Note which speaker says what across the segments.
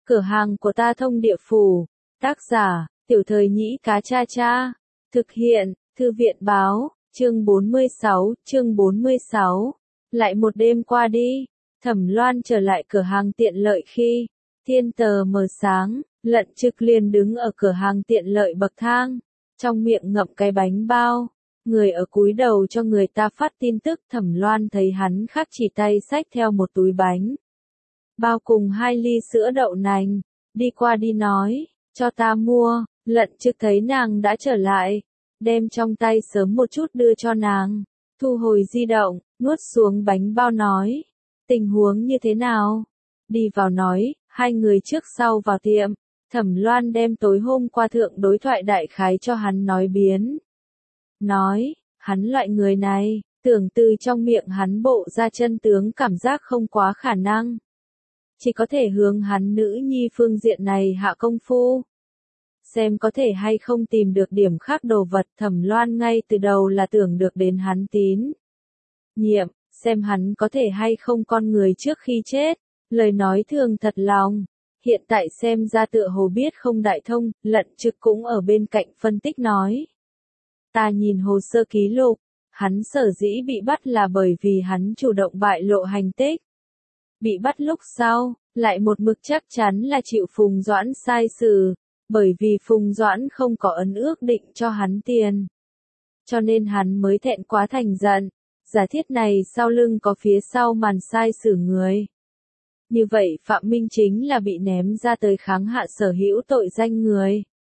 Speaker 1: Cửa hàng của ta thông địa phủ. Tác giả, Tiểu Thời Nhĩ Cá Cha Cha. Thực hiện, Thư viện báo, chương 46. Lại một đêm qua đi, Thẩm Loan trở lại cửa hàng tiện lợi khi thiên tờ mờ sáng, Lận Trực liền đứng ở cửa hàng tiện lợi bậc thang, trong miệng ngậm cái bánh bao. Người ở cúi đầu cho người ta phát tin tức. Thẩm Loan thấy hắn khắc chỉ tay xách theo một túi bánh bao cùng 2 ly sữa đậu nành, đi qua đi nói, cho ta mua. Lận Trực thấy nàng đã trở lại, đem trong tay sớm một chút đưa cho nàng, thu hồi di động, nuốt xuống bánh bao nói, tình huống như thế nào? Đi vào nói. Hai người trước sau vào tiệm, Thẩm Loan đem tối hôm qua thượng đối thoại đại khái cho hắn nói biến. Nói, hắn loại người này, tưởng từ trong miệng hắn bộ ra chân tướng cảm giác không quá khả năng. Chỉ có thể hướng hắn nữ nhi phương diện này hạ công phu. Xem có thể hay không tìm được điểm khác đồ vật. Thẩm Loan ngay từ đầu là tưởng được đến hắn tín nhiệm, xem hắn có thể hay không con người trước khi chết. Lời nói thường thật lòng, hiện tại xem ra tựa hồ biết không đại thông. Lận Trực cũng ở bên cạnh phân tích nói. Ta nhìn hồ sơ ký lục, hắn sở dĩ bị bắt là bởi vì hắn chủ động bại lộ hành tích. Bị bắt lúc sau, lại một mực chắc chắn là chịu Phùng Doãn sai xử, bởi vì Phùng Doãn không có ấn ước định cho hắn tiền. Cho nên hắn mới thẹn quá thành giận, giả thiết này sau lưng có phía sau màn sai xử người. Như vậy Phạm Minh chính là bị ném ra tới kháng hạ sở hữu tội danh người.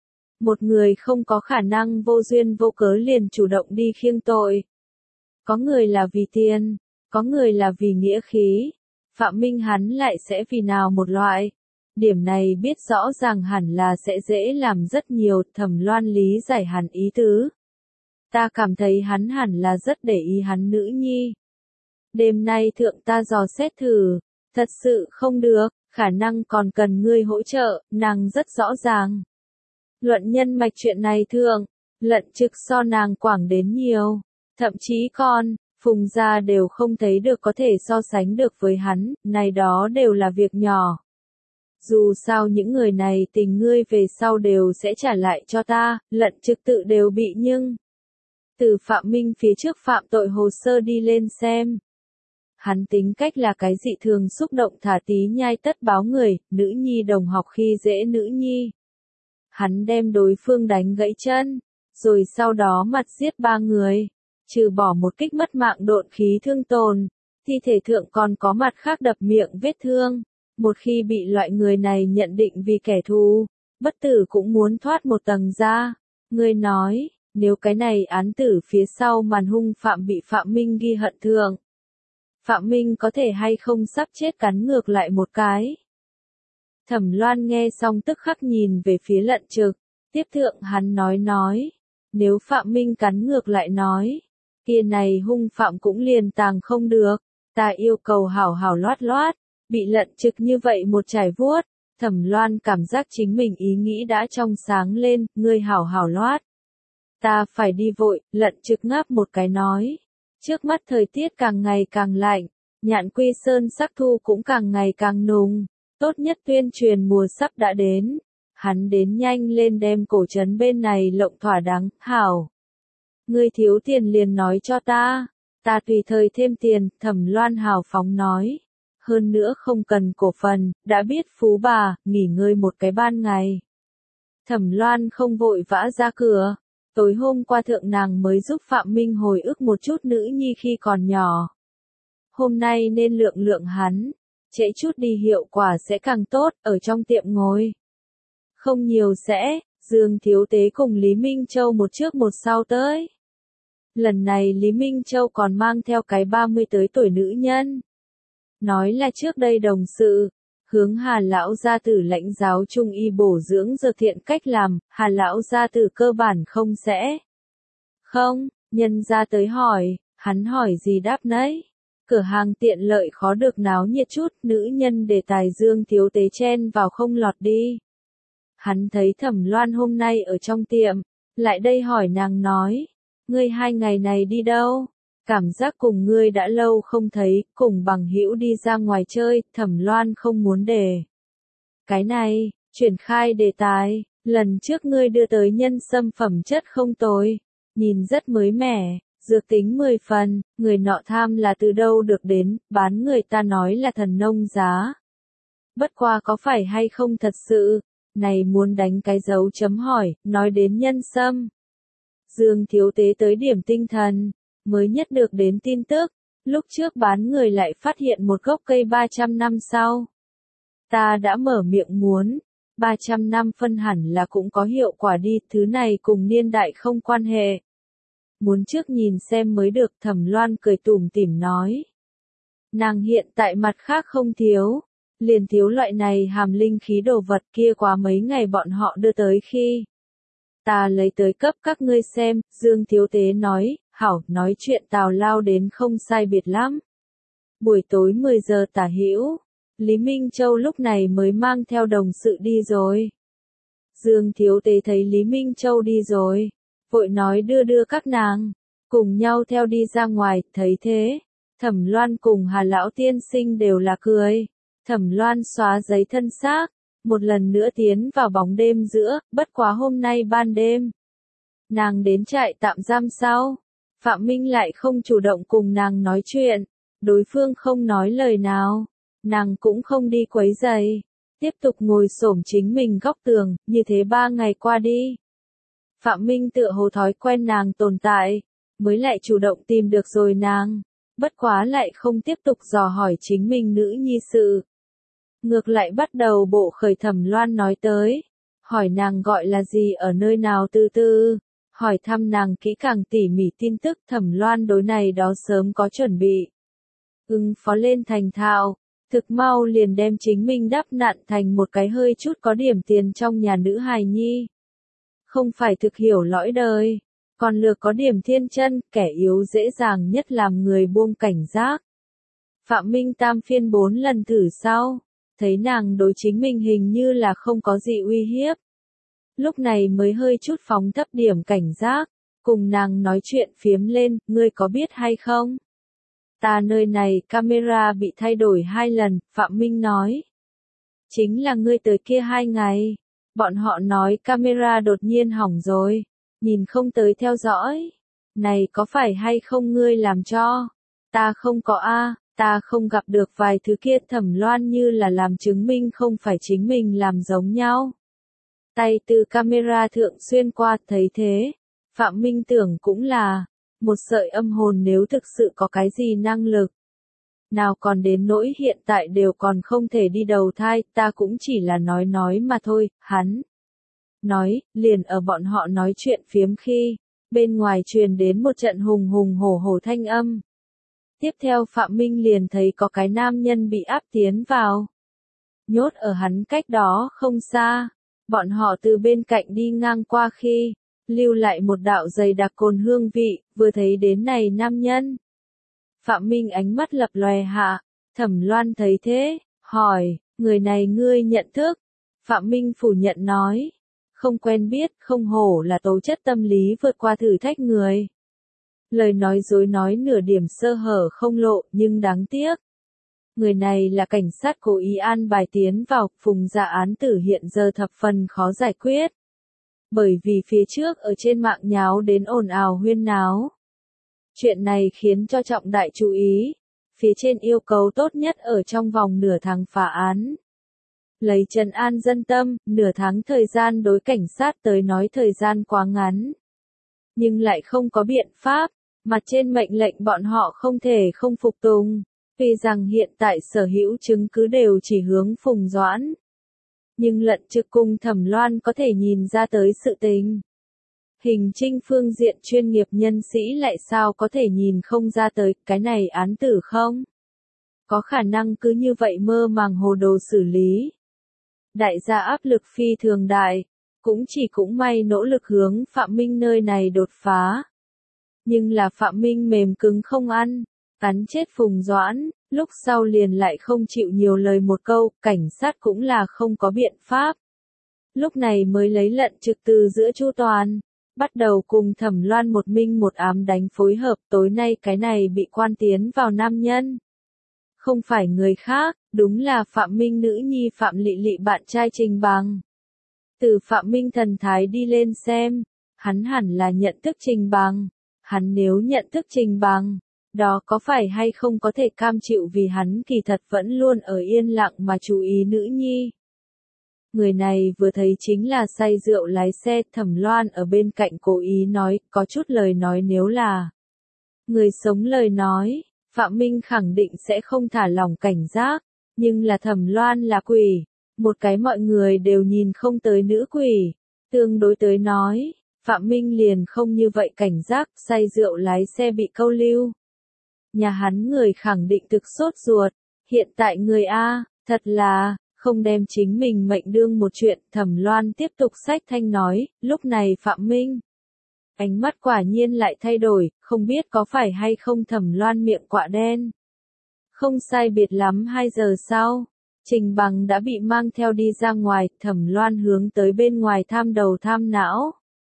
Speaker 1: Một người không có khả năng vô duyên vô cớ liền chủ động đi khiêng tội. Có người là vì tiền, có người là vì nghĩa khí. Phạm Minh hắn lại sẽ vì nào một loại. Điểm này biết rõ ràng hẳn là sẽ dễ làm rất nhiều. Thẩm Loan lý giải hẳn ý tứ. Ta cảm thấy hắn hẳn là rất để ý hắn nữ nhi. Đêm nay thượng ta dò xét thử, thật sự không được, khả năng còn cần ngươi hỗ trợ, nàng rất rõ ràng. Luận nhân mạch chuyện này thượng, Lận Trực so nàng quảng đến nhiều, thậm chí con, Phùng gia đều không thấy được có thể so sánh được với hắn, này đó đều là việc nhỏ. Dù sao những người này tình ngươi về sau đều sẽ trả lại cho ta. Lận Trực tự đều bị nhưng từ Phạm Minh phía trước phạm tội hồ sơ đi lên xem. Hắn tính cách là cái dị thường xúc động thả tí nhai tất báo người, nữ nhi đồng học khi dễ nữ nhi. Hắn đem đối phương đánh gãy chân, rồi sau đó mặt giết 3 người, trừ bỏ một kích mất mạng độn khí thương tồn, thi thể thượng còn có mặt khác đập miệng vết thương. Một khi bị loại người này nhận định vì kẻ thù, bất tử cũng muốn thoát một tầng ra. Người nói, nếu cái này án tử phía sau màn hung phạm bị Phạm Minh ghi hận thượng, Phạm Minh có thể hay không sắp chết cắn ngược lại một cái. Thẩm Loan nghe xong tức khắc nhìn về phía Lận Trực, tiếp thượng hắn nói, nếu Phạm Minh cắn ngược lại nói, kia này hung phạm cũng liền tàng không được, ta yêu cầu hảo hảo loát loát. Bị Lận Trực như vậy một trải vuốt, Thẩm Loan cảm giác chính mình ý nghĩ đã trong sáng lên, ngươi hảo hảo loát. Ta phải đi vội. Lận Trực ngáp một cái nói. Trước mắt thời tiết càng ngày càng lạnh, Nhạn Quy Sơn sắc thu cũng càng ngày càng nùng, tốt nhất tuyên truyền mùa sắp đã đến. Hắn đến nhanh lên đem cổ trấn bên này lộng thỏa đáng. Hảo, ngươi thiếu tiền liền nói cho ta tùy thời thêm tiền. Thẩm Loan hào phóng nói. Hơn nữa không cần cổ phần, đã biết phú bà, nghỉ ngơi một cái ban ngày. Thẩm Loan không vội vã ra cửa. Tối hôm qua thượng nàng mới giúp Phạm Minh hồi ức một chút nữ nhi khi còn nhỏ. Hôm nay nên lượng hắn, trễ chút đi hiệu quả sẽ càng tốt. Ở trong tiệm ngồi không nhiều sẽ, Dương Thiếu Tế cùng Lý Minh Châu một trước một sau tới. Lần này Lý Minh Châu còn mang theo cái 30 tới tuổi nữ nhân. Nói là trước đây đồng sự, hướng Hà lão gia tử lãnh giáo trung y bổ dưỡng dược thiện cách làm. Hà lão gia tử cơ bản không sẽ. Không, nhân ra tới hỏi, hắn hỏi gì đáp nấy. Cửa hàng tiện lợi khó được náo nhiệt chút, nữ nhân đề tài Dương Thiếu Tế chen vào không lọt đi. Hắn thấy Thẩm Loan hôm nay ở trong tiệm, lại đây hỏi nàng nói, ngươi 2 ngày này đi đâu? Cảm giác cùng ngươi đã lâu không thấy, cùng bằng hữu đi ra ngoài chơi. Thẩm Loan không muốn để cái này, chuyển khai đề tài, lần trước ngươi đưa tới nhân sâm phẩm chất không tồi, nhìn rất mới mẻ, dược tính 10 phần, người nọ tham là từ đâu được đến, bán người ta nói là thần nông giá. Bất qua có phải hay không thật sự, này muốn đánh cái dấu chấm hỏi, nói đến nhân sâm. Dương thiếu tế tới điểm tinh thần, mới nhất được đến tin tức, lúc trước bán người lại phát hiện một gốc cây 300 năm sau. Ta đã mở miệng muốn, 300 năm phân hẳn là cũng có hiệu quả đi, thứ này cùng niên đại không quan hệ. Muốn trước nhìn xem mới được, Thẩm Loan cười tủm tỉm nói. Nàng hiện tại mặt khác không thiếu, liền thiếu loại này hàm linh khí đồ vật kia quá mấy ngày bọn họ đưa tới khi. Ta lấy tới cấp các ngươi xem, Dương thiếu tế nói, hảo, nói chuyện tào lao đến không sai biệt lắm. Buổi tối 10 giờ tả hữu, Lý Minh Châu lúc này mới mang theo đồng sự đi rồi. Dương thiếu tế thấy Lý Minh Châu đi rồi, vội nói đưa các nàng, cùng nhau theo đi ra ngoài, thấy thế. Thẩm Loan cùng Hà Lão Tiên Sinh đều là cười. Thẩm Loan xóa giấy thân xác, một lần nữa tiến vào bóng đêm giữa, bất quá hôm nay ban đêm. Nàng đến trại tạm giam sau, Phạm Minh lại không chủ động cùng nàng nói chuyện, đối phương không nói lời nào, nàng cũng không đi quấy giày, tiếp tục ngồi xổm chính mình góc tường, như thế 3 ngày qua đi. Phạm Minh tựa hồ thói quen nàng tồn tại, mới lại chủ động tìm được rồi nàng, bất quá lại không tiếp tục dò hỏi chính mình nữ nhi sự. Ngược lại bắt đầu bộ khởi Thẩm Loan nói tới, hỏi nàng gọi là gì ở nơi nào từ, hỏi thăm nàng kỹ càng tỉ mỉ tin tức. Thẩm Loan đối này đó sớm có chuẩn bị. Ứng phó lên thành thạo, thực mau liền đem chính mình đắp nặn thành một cái hơi chút có điểm tiền trong nhà nữ hài nhi. Không phải thực hiểu lõi đời, còn lược có điểm thiên chân, kẻ yếu dễ dàng nhất làm người buông cảnh giác. Phạm Minh tam phiên 4 lần thử sau, thấy nàng đối chính mình hình như là không có gì uy hiếp. Lúc này mới hơi chút phóng thấp điểm cảnh giác, cùng nàng nói chuyện phiếm lên, ngươi có biết hay không? Ta nơi này camera bị thay đổi 2 lần, Phạm Minh nói. Chính là ngươi tới kia 2 ngày, bọn họ nói camera đột nhiên hỏng rồi, nhìn không tới theo dõi. Này có phải hay không ngươi làm cho? Ta không có a. Ta không gặp được vài thứ kia. Thẩm Loan như là làm chứng minh không phải chính mình làm giống nhau. Tay từ camera thượng xuyên qua, thấy thế. Phạm Minh tưởng cũng là, một sợi âm hồn nếu thực sự có cái gì năng lực. Nào còn đến nỗi hiện tại đều còn không thể đi đầu thai, ta cũng chỉ là nói mà thôi, hắn. Nói, liền ở bọn họ nói chuyện phiếm khi, bên ngoài truyền đến một trận hùng hùng hổ hổ thanh âm. Tiếp theo Phạm Minh liền thấy có cái nam nhân bị áp tiến vào. Nhốt ở hắn cách đó không xa. Bọn họ từ bên cạnh đi ngang qua khi, lưu lại một đạo dày đặc cồn hương vị, vừa thấy đến này nam nhân. Phạm Minh ánh mắt lập lòe hạ, Thẩm Loan thấy thế, hỏi, người này ngươi nhận thức? Phạm Minh phủ nhận nói, không quen biết, không hổ là tố chất tâm lý vượt qua thử thách người. Lời nói dối nói nửa điểm sơ hở không lộ, nhưng đáng tiếc. Người này là cảnh sát cố ý an bài tiến vào, phùng ra án tử hiện giờ thập phần khó giải quyết. Bởi vì phía trước ở trên mạng nháo đến ồn ào huyên náo. Chuyện này khiến cho trọng đại chú ý. Phía trên yêu cầu tốt nhất ở trong vòng nửa tháng phá án. Lấy trấn an dân tâm, nửa tháng thời gian đối cảnh sát tới nói thời gian quá ngắn. Nhưng lại không có biện pháp, mặt trên mệnh lệnh bọn họ không thể không phục tùng. Vì rằng hiện tại sở hữu chứng cứ đều chỉ hướng Phùng Doãn. Nhưng lận trực cùng Thẩm Loan có thể nhìn ra tới sự tình. Hình trinh phương diện chuyên nghiệp nhân sĩ lại sao có thể nhìn không ra tới cái này án tử không? Có khả năng cứ như vậy mơ màng hồ đồ xử lý. Đại gia áp lực phi thường đại, cũng may nỗ lực hướng Phạm Minh nơi này đột phá. Nhưng là Phạm Minh mềm cứng không ăn, cắn chết Phùng Doãn, lúc sau liền lại không chịu nhiều lời một câu, cảnh sát cũng là không có biện pháp. Lúc này mới lấy lận trực từ giữa Chu Toàn, bắt đầu cùng Thẩm Loan một minh một ám đánh phối hợp. Tối nay cái này bị quan tiến vào nam nhân. Không phải người khác, Đúng là Phạm Minh nữ nhi Phạm Lị Lị bạn trai Trình Bằng. Từ Phạm Minh thần thái đi lên xem, hắn hẳn là nhận thức Trình Bằng. Hắn nếu nhận thức Trình Bằng, đó có phải hay không có thể cam chịu vì hắn kỳ thật vẫn luôn ở yên lặng mà chú ý nữ nhi. Người này vừa thấy chính là say rượu lái xe. Thẩm Loan ở bên cạnh cố ý nói, có chút lời nói nếu là người sống lời nói, Phạm Minh khẳng định sẽ không thả lỏng cảnh giác, nhưng là Thẩm Loan là quỷ, một cái mọi người đều nhìn không tới nữ quỷ, tương đối tới nói, Phạm Minh liền không như vậy cảnh giác, say rượu lái xe bị câu lưu. Nhà hắn người khẳng định thực sốt ruột, hiện tại người A, thật là, không đem chính mình mệnh đương một chuyện. Thẩm Loan tiếp tục xách thanh nói, lúc này Phạm Minh. Ánh mắt quả nhiên lại thay đổi, không biết có phải hay không. Thẩm Loan miệng quạ đen. Không sai biệt lắm 2 giờ sau, Trình Bằng đã bị mang theo đi ra ngoài. Thẩm Loan hướng tới bên ngoài tham đầu tham não.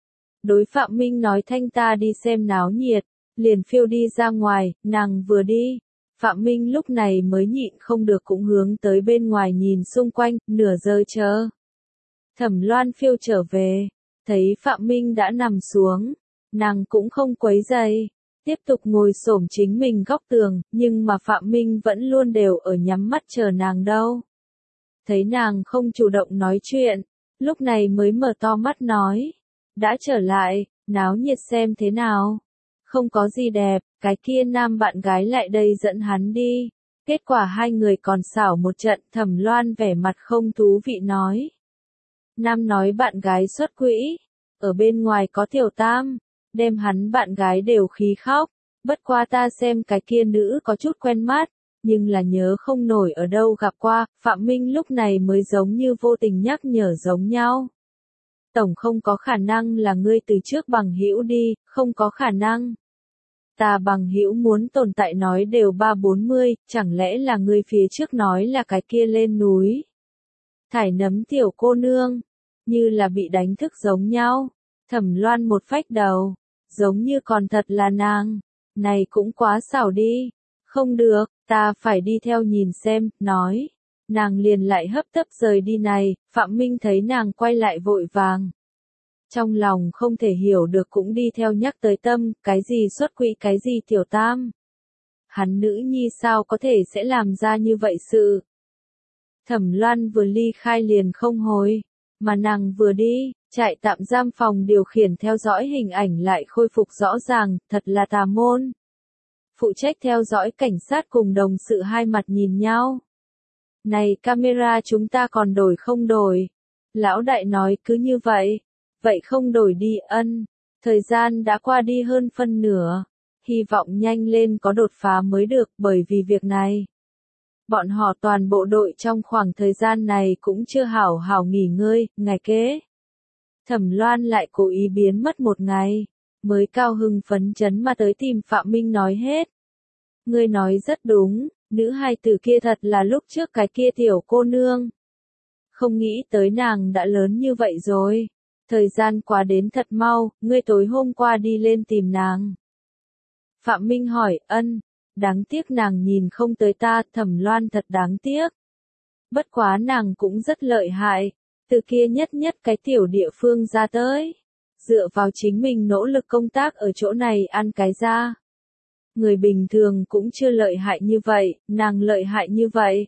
Speaker 1: Đối Phạm Minh nói thanh ta đi xem náo nhiệt, liền phiêu đi ra ngoài. Nàng vừa đi, Phạm Minh lúc này mới nhịn không được cũng hướng tới bên ngoài nhìn xung quanh, nửa giờ chờ. Thẩm Loan phiêu trở về, thấy Phạm Minh đã nằm xuống, nàng cũng không quấy giày, tiếp tục ngồi xổm chính mình góc tường, nhưng mà Phạm Minh vẫn luôn đều ở nhắm mắt chờ nàng đâu. Thấy nàng không chủ động nói chuyện, lúc này mới mở to mắt nói, đã trở lại, náo nhiệt xem thế nào. Không có gì đẹp, cái kia nam bạn gái lại đây dẫn hắn đi. Kết quả hai người còn xảo một trận. Thẩm Loan vẻ mặt không thú vị nói. Nam nói bạn gái xuất quỹ, ở bên ngoài có tiểu tam, đem hắn bạn gái đều khí khóc. Bất qua ta xem cái kia nữ có chút quen mắt, nhưng là nhớ không nổi ở đâu gặp qua. Phạm Minh lúc này mới giống như vô tình nhắc nhở giống nhau. Tổng không có khả năng là ngươi từ trước bằng hữu đi, không có khả năng. Ta bằng hữu muốn tồn tại nói đều 3-40, chẳng lẽ là ngươi phía trước nói là cái kia lên núi. Thải nấm tiểu cô nương, như là bị đánh thức giống nhau. Thẩm Loan một phách đầu, giống như còn thật là nàng. Này cũng quá xảo đi. Không được, ta phải đi theo nhìn xem, nói. Nàng liền lại hấp tấp rời đi này. Phạm Minh thấy nàng quay lại vội vàng. Trong lòng không thể hiểu được cũng đi theo nhắc tới tâm, cái gì xuất quỹ cái gì tiểu tam. Hắn nữ nhi sao có thể sẽ làm ra như vậy sự. Thẩm Loan vừa ly khai liền không hồi, mà nàng vừa đi, trại tạm giam phòng điều khiển theo dõi hình ảnh lại khôi phục rõ ràng, thật là tà môn. Phụ trách theo dõi cảnh sát cùng đồng sự hai mặt nhìn nhau. Này camera chúng ta còn đổi không đổi? Lão đại nói cứ như vậy. Vậy không đổi đi ân. Thời gian đã qua đi hơn phân nửa. Hy vọng nhanh lên có đột phá mới được bởi vì việc này. Bọn họ toàn bộ đội trong khoảng thời gian này cũng chưa hảo hảo nghỉ ngơi, ngày kế. Thẩm Loan lại cố ý biến mất một ngày. Mới cao hưng phấn chấn mà tới tìm Phạm Minh nói hết. Ngươi nói rất đúng, nữ hài tử kia thật là lúc trước cái kia tiểu cô nương. Không nghĩ tới nàng đã lớn như vậy rồi. Thời gian qua đến thật mau, ngươi tối hôm qua đi lên tìm nàng. Phạm Minh hỏi, ân, đáng tiếc nàng nhìn không tới ta. Thẩm Loan thật đáng tiếc. Bất quá nàng cũng rất lợi hại, từ kia nhất cái tiểu địa phương ra tới. Dựa vào chính mình nỗ lực công tác ở chỗ này ăn cái ra. Người bình thường cũng chưa lợi hại như vậy, nàng lợi hại như vậy.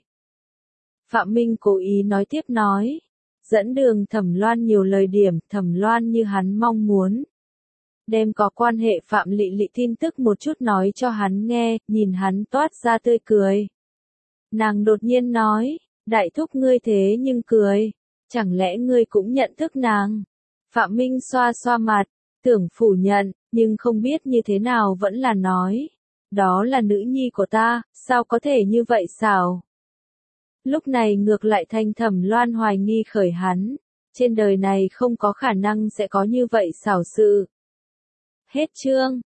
Speaker 1: Phạm Minh cố ý nói tiếp nói. Dẫn đường Thẩm Loan nhiều lời điểm, Thẩm Loan như hắn mong muốn. Đem có quan hệ Phạm Lị Lị tin tức một chút nói cho hắn nghe, nhìn hắn toát ra tươi cười. Nàng đột nhiên nói, đại thúc ngươi thế nhưng cười, chẳng lẽ ngươi cũng nhận thức nàng? Phạm Minh xoa xoa mặt, tưởng phủ nhận, nhưng không biết như thế nào vẫn là nói. Đó là nữ nhi của ta, sao có thể như vậy xảo? Lúc này ngược lại thành Thẩm Loan hoài nghi khởi hắn. Trên đời này không có khả năng sẽ có như vậy xảo sự. Hết chương.